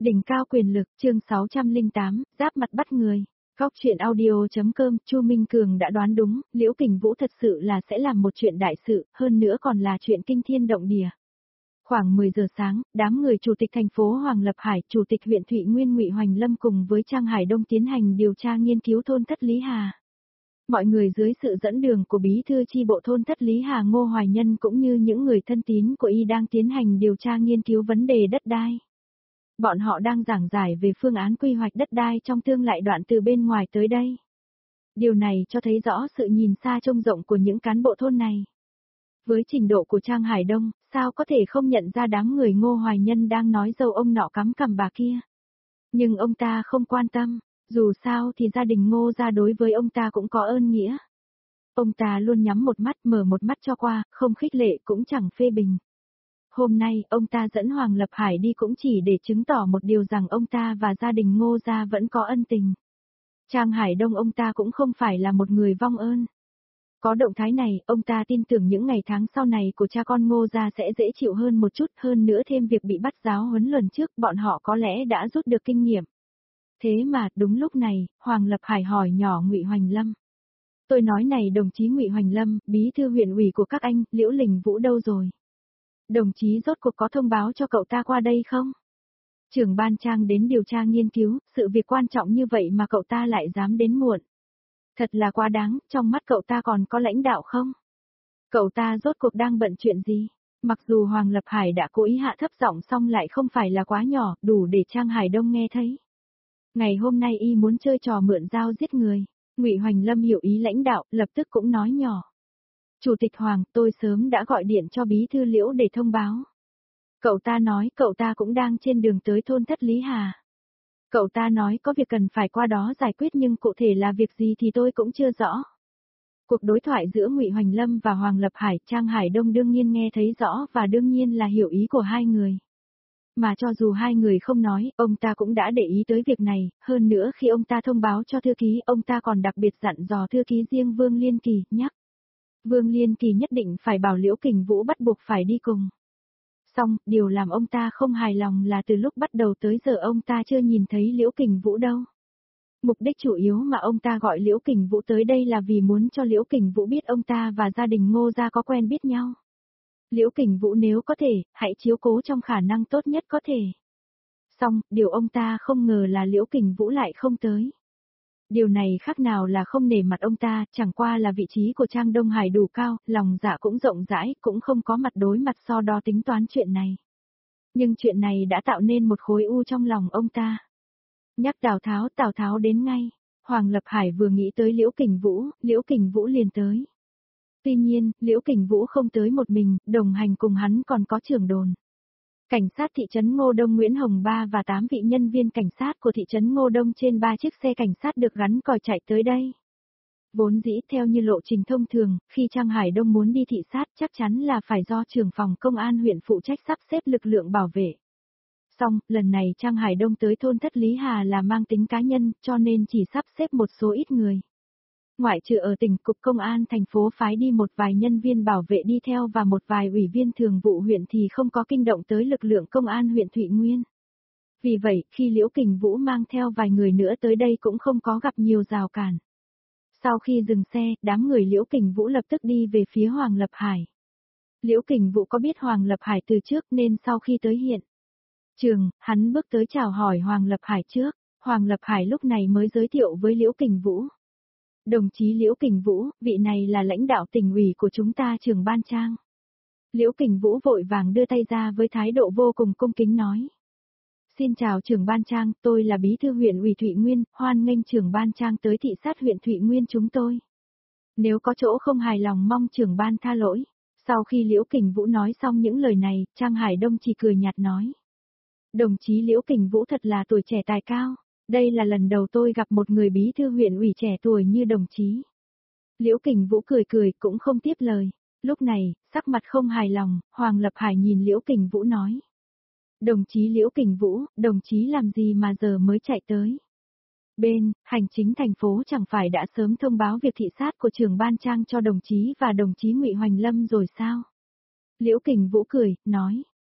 Đỉnh cao quyền lực, chương 608, giáp mặt bắt người. Góc chuyện audio.com, Chu Minh Cường đã đoán đúng, Liễu Kình Vũ thật sự là sẽ làm một chuyện đại sự, hơn nữa còn là chuyện kinh thiên động địa. Khoảng 10 giờ sáng, đám người chủ tịch thành phố Hoàng Lập Hải, chủ tịch huyện Thụy Nguyên Ngụy Hoành Lâm cùng với Trang Hải Đông tiến hành điều tra nghiên cứu thôn Thất Lý Hà. Mọi người dưới sự dẫn đường của bí thư chi bộ thôn Thất Lý Hà Ngô Hoài Nhân cũng như những người thân tín của y đang tiến hành điều tra nghiên cứu vấn đề đất đai. Bọn họ đang giảng giải về phương án quy hoạch đất đai trong tương lai đoạn từ bên ngoài tới đây. Điều này cho thấy rõ sự nhìn xa trông rộng của những cán bộ thôn này. Với trình độ của Trang Hải Đông, sao có thể không nhận ra đám người Ngô Hoài Nhân đang nói dâu ông nọ cắm cằm bà kia. Nhưng ông ta không quan tâm, dù sao thì gia đình Ngô gia đối với ông ta cũng có ơn nghĩa. Ông ta luôn nhắm một mắt mở một mắt cho qua, không khích lệ cũng chẳng phê bình. Hôm nay, ông ta dẫn Hoàng Lập Hải đi cũng chỉ để chứng tỏ một điều rằng ông ta và gia đình Ngô gia vẫn có ân tình. Trang Hải Đông ông ta cũng không phải là một người vong ơn. Có động thái này, ông ta tin tưởng những ngày tháng sau này của cha con Ngô gia sẽ dễ chịu hơn một chút, hơn nữa thêm việc bị bắt giáo huấn lần trước, bọn họ có lẽ đã rút được kinh nghiệm. Thế mà, đúng lúc này, Hoàng Lập Hải hỏi nhỏ Ngụy Hoành Lâm. Tôi nói này đồng chí Ngụy Hoành Lâm, bí thư huyện ủy của các anh, Liễu Lình Vũ đâu rồi? Đồng chí rốt cuộc có thông báo cho cậu ta qua đây không? Trưởng ban Trang đến điều tra nghiên cứu, sự việc quan trọng như vậy mà cậu ta lại dám đến muộn. Thật là quá đáng, trong mắt cậu ta còn có lãnh đạo không? Cậu ta rốt cuộc đang bận chuyện gì? Mặc dù Hoàng Lập Hải đã cố ý hạ thấp giọng song lại không phải là quá nhỏ, đủ để Trang Hải Đông nghe thấy. Ngày hôm nay y muốn chơi trò mượn dao giết người. Ngụy Hoành Lâm hiểu ý lãnh đạo, lập tức cũng nói nhỏ. Chủ tịch Hoàng, tôi sớm đã gọi điện cho bí thư Liễu để thông báo. Cậu ta nói cậu ta cũng đang trên đường tới thôn Thất Lý Hà. Cậu ta nói có việc cần phải qua đó giải quyết nhưng cụ thể là việc gì thì tôi cũng chưa rõ. Cuộc đối thoại giữa Ngụy Hoành Lâm và Hoàng Lập Hải, Trang Hải Đông đương nhiên nghe thấy rõ và đương nhiên là hiểu ý của hai người. Mà cho dù hai người không nói, ông ta cũng đã để ý tới việc này, hơn nữa khi ông ta thông báo cho thư ký, ông ta còn đặc biệt dặn dò thư ký riêng Vương Liên Kỳ, nhắc. Vương Liên Kỳ nhất định phải bảo Liễu Kình Vũ bắt buộc phải đi cùng. Xong, điều làm ông ta không hài lòng là từ lúc bắt đầu tới giờ ông ta chưa nhìn thấy Liễu Kình Vũ đâu. Mục đích chủ yếu mà ông ta gọi Liễu Kình Vũ tới đây là vì muốn cho Liễu Kình Vũ biết ông ta và gia đình Ngô gia có quen biết nhau. Liễu Kình Vũ nếu có thể, hãy chiếu cố trong khả năng tốt nhất có thể. Xong, điều ông ta không ngờ là Liễu Kình Vũ lại không tới. Điều này khác nào là không nể mặt ông ta, chẳng qua là vị trí của Trang Đông Hải đủ cao, lòng dạ cũng rộng rãi, cũng không có mặt đối mặt so đo tính toán chuyện này. Nhưng chuyện này đã tạo nên một khối u trong lòng ông ta. Nhắc Tào Tháo đến ngay. Hoàng Lập Hải vừa nghĩ tới Liễu Kình Vũ liền tới. Tuy nhiên, Liễu Kình Vũ không tới một mình, đồng hành cùng hắn còn có trưởng đồn. Cảnh sát thị trấn Ngô Đông Nguyễn Hồng Ba và 8 vị nhân viên cảnh sát của thị trấn Ngô Đông trên 3 chiếc xe cảnh sát được gắn còi chạy tới đây. Vốn dĩ theo như lộ trình thông thường, khi Trang Hải Đông muốn đi thị sát chắc chắn là phải do trưởng phòng công an huyện phụ trách sắp xếp lực lượng bảo vệ. Xong, lần này Trang Hải Đông tới thôn Thất Lý Hà là mang tính cá nhân, cho nên chỉ sắp xếp một số ít người. Ngoại trừ ở tỉnh cục công an thành phố phái đi một vài nhân viên bảo vệ đi theo và một vài ủy viên thường vụ huyện thì không có kinh động tới lực lượng công an huyện Thụy Nguyên. Vì vậy, khi Liễu Kình Vũ mang theo vài người nữa tới đây cũng không có gặp nhiều rào cản. Sau khi dừng xe, đám người Liễu Kình Vũ lập tức đi về phía Hoàng Lập Hải. Liễu Kình Vũ có biết Hoàng Lập Hải từ trước nên sau khi tới hiện trường, hắn bước tới chào hỏi Hoàng Lập Hải trước. Hoàng Lập Hải lúc này mới giới thiệu với Liễu Kình Vũ. Đồng chí Liễu Kình Vũ, vị này là lãnh đạo tỉnh ủy của chúng ta trưởng ban Trang. Liễu Kình Vũ vội vàng đưa tay ra với thái độ vô cùng cung kính nói. Xin chào trưởng ban Trang, tôi là bí thư huyện ủy Thụy Nguyên, hoan nghênh trưởng ban Trang tới thị sát huyện Thụy Nguyên chúng tôi. Nếu có chỗ không hài lòng mong trưởng ban tha lỗi. Sau khi Liễu Kình Vũ nói xong những lời này, Trang Hải Đông chỉ cười nhạt nói. Đồng chí Liễu Kình Vũ thật là tuổi trẻ tài cao. Đây là lần đầu tôi gặp một người bí thư huyện ủy trẻ tuổi như đồng chí. Liễu Kình Vũ cười cười cũng không tiếp lời. Lúc này, sắc mặt không hài lòng, Hoàng Lập Hải nhìn Liễu Kình Vũ nói. Đồng chí Liễu Kình Vũ, đồng chí làm gì mà giờ mới chạy tới? Bên, hành chính thành phố chẳng phải đã sớm thông báo việc thị sát của trưởng ban Trang cho đồng chí và đồng chí Ngụy Hoành Lâm rồi sao? Liễu Kình Vũ cười, nói.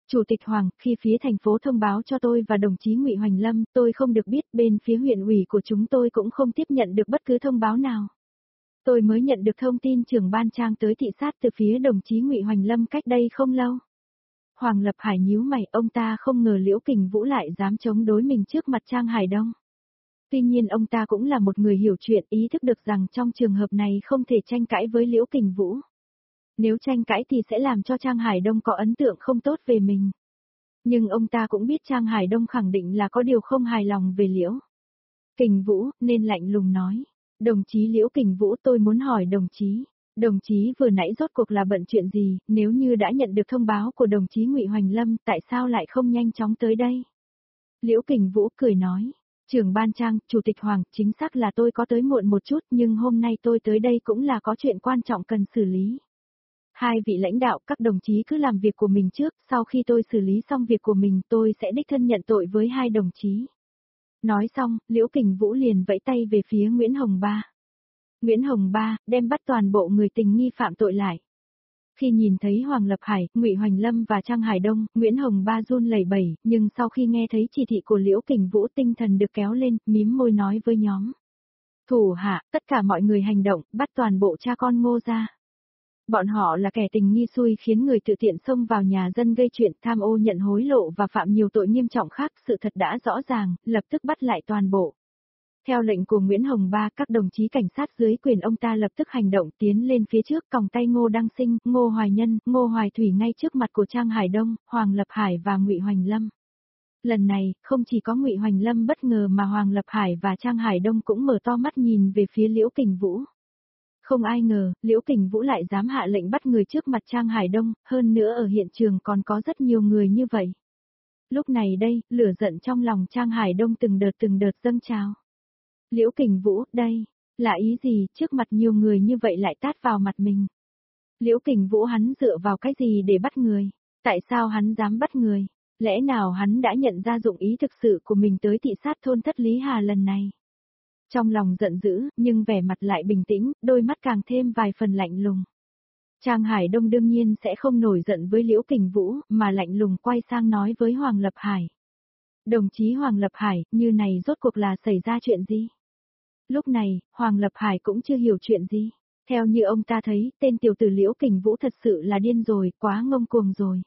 Chủ tịch Hoàng, khi phía thành phố thông báo cho tôi và đồng chí Ngụy Hoành Lâm, tôi không được biết, bên phía huyện ủy của chúng tôi cũng không tiếp nhận được bất cứ thông báo nào. Tôi mới nhận được thông tin trưởng ban Trang tới thị sát từ phía đồng chí Ngụy Hoành Lâm cách đây không lâu. Hoàng Lập Hải nhíu mày, ông ta không ngờ Liễu Kình Vũ lại dám chống đối mình trước mặt Trang Hải Đông. Tuy nhiên ông ta cũng là một người hiểu chuyện, ý thức được rằng trong trường hợp này không thể tranh cãi với Liễu Kình Vũ. Nếu tranh cãi thì sẽ làm cho Trang Hải Đông có ấn tượng không tốt về mình. Nhưng ông ta cũng biết Trang Hải Đông khẳng định là có điều không hài lòng về Liễu Kình Vũ, nên lạnh lùng nói. Đồng chí Liễu Kình Vũ, tôi muốn hỏi đồng chí vừa nãy rốt cuộc là bận chuyện gì, nếu như đã nhận được thông báo của đồng chí Ngụy Hoành Lâm, tại sao lại không nhanh chóng tới đây? Liễu Kình Vũ cười nói. Trưởng ban Trang, Chủ tịch Hoàng, chính xác là tôi có tới muộn một chút, nhưng hôm nay tôi tới đây cũng là có chuyện quan trọng cần xử lý. Hai vị lãnh đạo, các đồng chí cứ làm việc của mình trước, sau khi tôi xử lý xong việc của mình, tôi sẽ đích thân nhận tội với hai đồng chí. Nói xong, Liễu Kình Vũ liền vẫy tay về phía Nguyễn Hồng Ba. Nguyễn Hồng Ba, đem bắt toàn bộ người tình nghi phạm tội lại. Khi nhìn thấy Hoàng Lập Hải, Ngụy Hoành Lâm và Trang Hải Đông, Nguyễn Hồng Ba run lẩy bẩy, nhưng sau khi nghe thấy chỉ thị của Liễu Kình Vũ, tinh thần được kéo lên, mím môi nói với nhóm thủ hạ, tất cả mọi người hành động, bắt toàn bộ cha con Ngô ra. Bọn họ là kẻ tình nghi xui khiến người tự tiện xông vào nhà dân gây chuyện, tham ô nhận hối lộ và phạm nhiều tội nghiêm trọng khác, sự thật đã rõ ràng, lập tức bắt lại toàn bộ. Theo lệnh của Nguyễn Hồng Ba, các đồng chí cảnh sát dưới quyền ông ta lập tức hành động tiến lên phía trước, còng tay Ngô Đăng Sinh, Ngô Hoài Nhân, Ngô Hoài Thủy ngay trước mặt của Trang Hải Đông, Hoàng Lập Hải và Ngụy Hoành Lâm. Lần này, không chỉ có Ngụy Hoành Lâm bất ngờ mà Hoàng Lập Hải và Trang Hải Đông cũng mở to mắt nhìn về phía Liễu Kình Vũ. Không ai ngờ, Liễu Kình Vũ lại dám hạ lệnh bắt người trước mặt Trang Hải Đông, hơn nữa ở hiện trường còn có rất nhiều người như vậy. Lúc này đây, lửa giận trong lòng Trang Hải Đông từng đợt dâng trào. Liễu Kình Vũ, đây, là ý gì, trước mặt nhiều người như vậy lại tát vào mặt mình. Liễu Kình Vũ hắn dựa vào cái gì để bắt người? Tại sao hắn dám bắt người? Lẽ nào hắn đã nhận ra dụng ý thực sự của mình tới thị sát thôn Thất Lý Hà lần này? Trong lòng giận dữ, nhưng vẻ mặt lại bình tĩnh, đôi mắt càng thêm vài phần lạnh lùng. Trang Hải Đông đương nhiên sẽ không nổi giận với Liễu Kình Vũ, mà lạnh lùng quay sang nói với Hoàng Lập Hải. Đồng chí Hoàng Lập Hải, như này rốt cuộc là xảy ra chuyện gì? Lúc này, Hoàng Lập Hải cũng chưa hiểu chuyện gì. Theo như ông ta thấy, tên tiểu tử Liễu Kình Vũ thật sự là điên rồi, quá ngông cuồng rồi.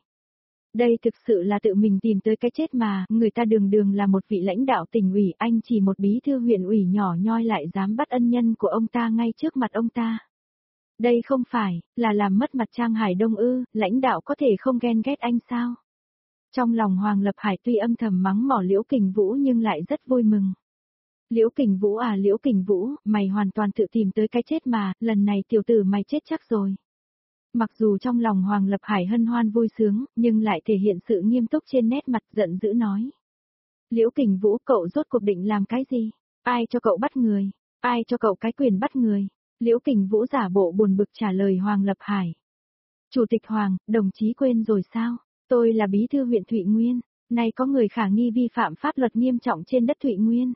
Đây thực sự là tự mình tìm tới cái chết mà, người ta đường đường là một vị lãnh đạo tỉnh ủy, anh chỉ một bí thư huyện ủy nhỏ nhoi lại dám bắt ân nhân của ông ta ngay trước mặt ông ta. Đây không phải, là làm mất mặt Trang Hải Đông ư, lãnh đạo có thể không ghen ghét anh sao? Trong lòng Hoàng Lập Hải tuy âm thầm mắng mỏ Liễu Kình Vũ nhưng lại rất vui mừng. Liễu Kình Vũ à, Liễu Kình Vũ, mày hoàn toàn tự tìm tới cái chết mà, lần này tiểu tử mày chết chắc rồi. Mặc dù trong lòng Hoàng Lập Hải hân hoan vui sướng, nhưng lại thể hiện sự nghiêm túc trên nét mặt, giận dữ nói. Liễu Kình Vũ, cậu rốt cuộc định làm cái gì? Ai cho cậu bắt người? Ai cho cậu cái quyền bắt người? Liễu Kình Vũ giả bộ buồn bực trả lời Hoàng Lập Hải. Chủ tịch Hoàng, đồng chí quên rồi sao? Tôi là bí thư huyện Thụy Nguyên, nay có người khả nghi vi phạm pháp luật nghiêm trọng trên đất Thụy Nguyên.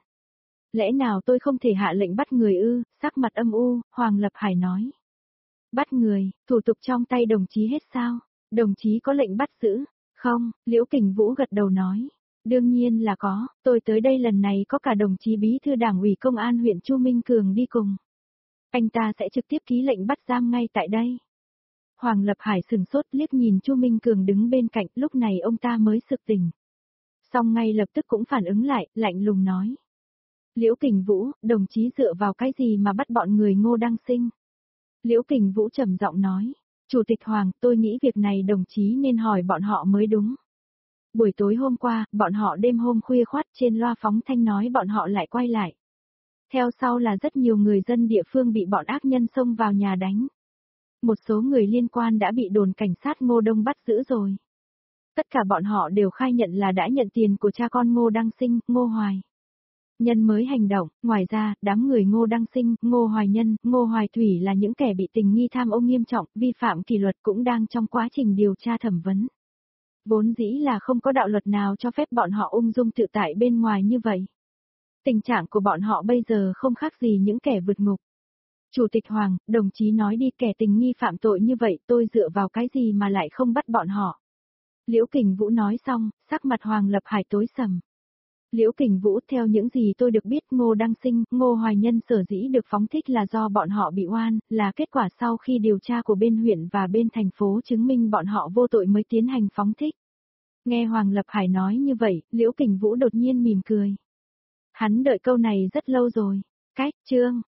Lẽ nào tôi không thể hạ lệnh bắt người ư? Sắc mặt âm u, Hoàng Lập Hải nói. Bắt người, thủ tục trong tay đồng chí hết sao? Đồng chí có lệnh bắt giữ? Không, Liễu Kình Vũ gật đầu nói. Đương nhiên là có, tôi tới đây lần này có cả đồng chí bí thư đảng ủy công an huyện Chu Minh Cường đi cùng. Anh ta sẽ trực tiếp ký lệnh bắt giam ngay tại đây. Hoàng Lập Hải sừng sốt liếc nhìn Chu Minh Cường đứng bên cạnh, lúc này ông ta mới sực tỉnh. Xong ngay lập tức cũng phản ứng lại, lạnh lùng nói. Liễu Kình Vũ, đồng chí dựa vào cái gì mà bắt bọn người Ngô Đăng Sinh? Liễu Kình Vũ trầm giọng nói. Chủ tịch Hoàng, tôi nghĩ việc này đồng chí nên hỏi bọn họ mới đúng. Buổi tối hôm qua, bọn họ đêm hôm khuya khoắt trên loa phóng thanh nói bọn họ lại quay lại. Theo sau là rất nhiều người dân địa phương bị bọn ác nhân xông vào nhà đánh. Một số người liên quan đã bị đồn cảnh sát Ngô Đông bắt giữ rồi. Tất cả bọn họ đều khai nhận là đã nhận tiền của cha con Ngô Đăng Sinh, Ngô Hoài Nhân mới hành động. Ngoài ra, đám người Ngô Đăng Sinh, Ngô Hoài Nhân, Ngô Hoài Thủy là những kẻ bị tình nghi tham ô nghiêm trọng, vi phạm kỷ luật cũng đang trong quá trình điều tra thẩm vấn. Vốn dĩ là không có đạo luật nào cho phép bọn họ ung dung tự tại bên ngoài như vậy. Tình trạng của bọn họ bây giờ không khác gì những kẻ vượt ngục. Chủ tịch Hoàng, đồng chí nói đi, kẻ tình nghi phạm tội như vậy tôi dựa vào cái gì mà lại không bắt bọn họ? Liễu Kình Vũ nói xong, sắc mặt Hoàng Lập Hải tối sầm. Liễu Kình Vũ, theo những gì tôi được biết, Ngô Đăng Sinh, Ngô Hoài Nhân sở dĩ được phóng thích là do bọn họ bị oan, là kết quả sau khi điều tra của bên huyện và bên thành phố chứng minh bọn họ vô tội mới tiến hành phóng thích. Nghe Hoàng Lập Hải nói như vậy, Liễu Kình Vũ đột nhiên mỉm cười. Hắn đợi câu này rất lâu rồi. Chương